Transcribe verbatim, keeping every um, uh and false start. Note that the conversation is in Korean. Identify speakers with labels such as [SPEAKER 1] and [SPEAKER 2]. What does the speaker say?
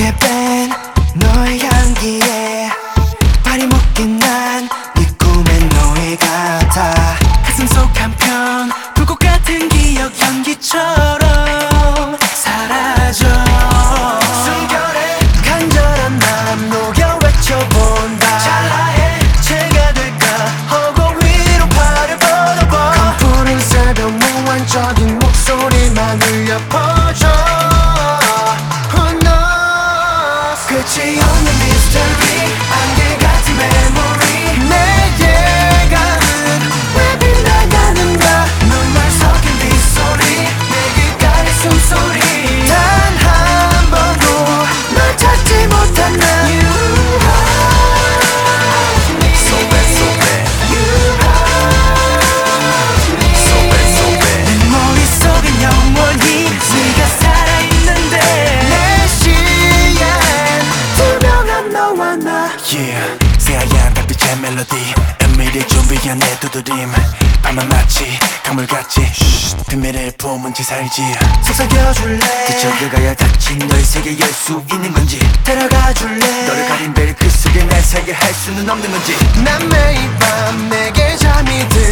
[SPEAKER 1] 짙게 뺀 너의 향기에 발이 묶인 난 네 꿈의 너의 같아. 가슴 속 한편 불꽃 같은 기억 연기처럼 사라져. 숨결에 간절한 마음 녹여 외쳐본다. 찰나의 제가 될까 허공 위로 팔을 뻗어봐. 푸른 새벽 무한적인 목소리만 울려 퍼져. Who knows 끝이 없는 미스터리 안개 같은 메모리. 내게 가는 왜 빗나가는가. 눈물 섞인 빗소리 내 귓가의 숨소리. 단 한 번도 널 찾지 못한 나. You hurt me
[SPEAKER 2] So bad so bad
[SPEAKER 1] You hurt me
[SPEAKER 2] So bad so bad
[SPEAKER 1] 내 머릿속엔 영원히 네가 살아있는데 내 시야엔 투명한 너와 나.
[SPEAKER 2] Yeah 새하얀 달빛의 멜로디 은밀히 준비한 내 두드림. 밤은 마치 강물같이 비밀을 품은 채 살지.
[SPEAKER 1] 속삭여줄래
[SPEAKER 2] 그쳐들어가야 닫힌 너의 세계 열 수 있는 건지.
[SPEAKER 1] 데려가줄래
[SPEAKER 2] 너를 가린 벨 그 속에 날 살게 할 수는 없는 건지.
[SPEAKER 1] 난 매일 밤 내게 잠이 들